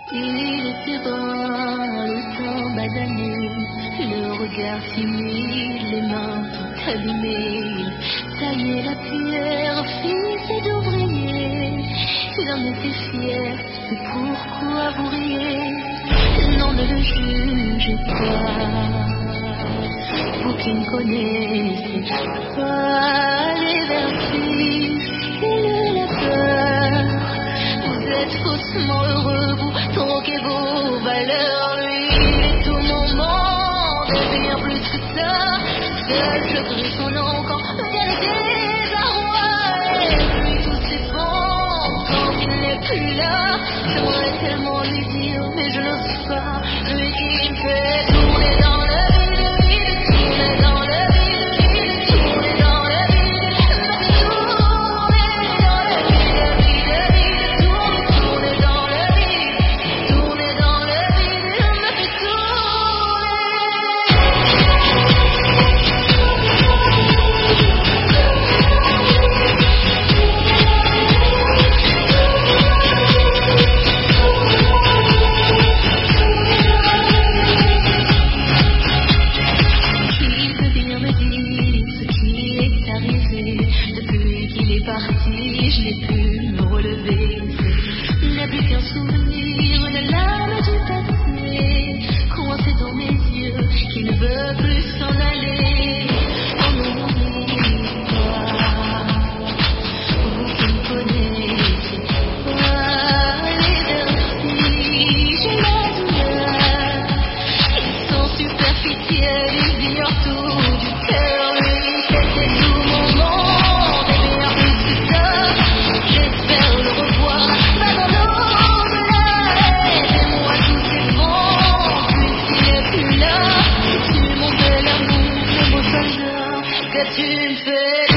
Il était bon, le temps basané, le regard timide, les mains toutes abîmées. Taillait la pierre, fils d'ouvrier. L'homme était fier, mais pourquoi vous riez? Non, ne le jugez pas, vous qui ne connaissez pas les vertus et la peur. Vous êtes faussement heureux, vous troquez vos valeurs. Lui, il est tout mon monde, et bien plus que ça. Seul je crie son nom quand vient le désarroi. Et puis tout s'effondre quand il n'est plus là. J'aimerais tellement lui dire, mais je n'ose pas. Lui qui me fait tourner dans le vide, tourner dans le vide, tourner dans le vide, me fait tourner dans le vide, tourner dans le vide, tourner dans le vide, me fait Il veut bien me dire ce qui est arrivé. Depuis qu'il est parti, je n'ai pu me relever. Il n'y a plus qu'un souvenir, une larme du passé, coincée dans mes yeux, qui ne veut plus s'en aller. Oh non, n'oublie pas, vous qui ne connaissez pas les vertiges et la douleur. Ils sont superficiels, ils ignorent tout du cœur. Lui, c'était tout mon monde, et bien plus que ça. J'espère le revoir, pas dans l'au-delà. Aidez-moi, tout s'effondre, puisqu'il n'est plus là. Tu mon bel amour, le beau soldat, qu'as-tu fait?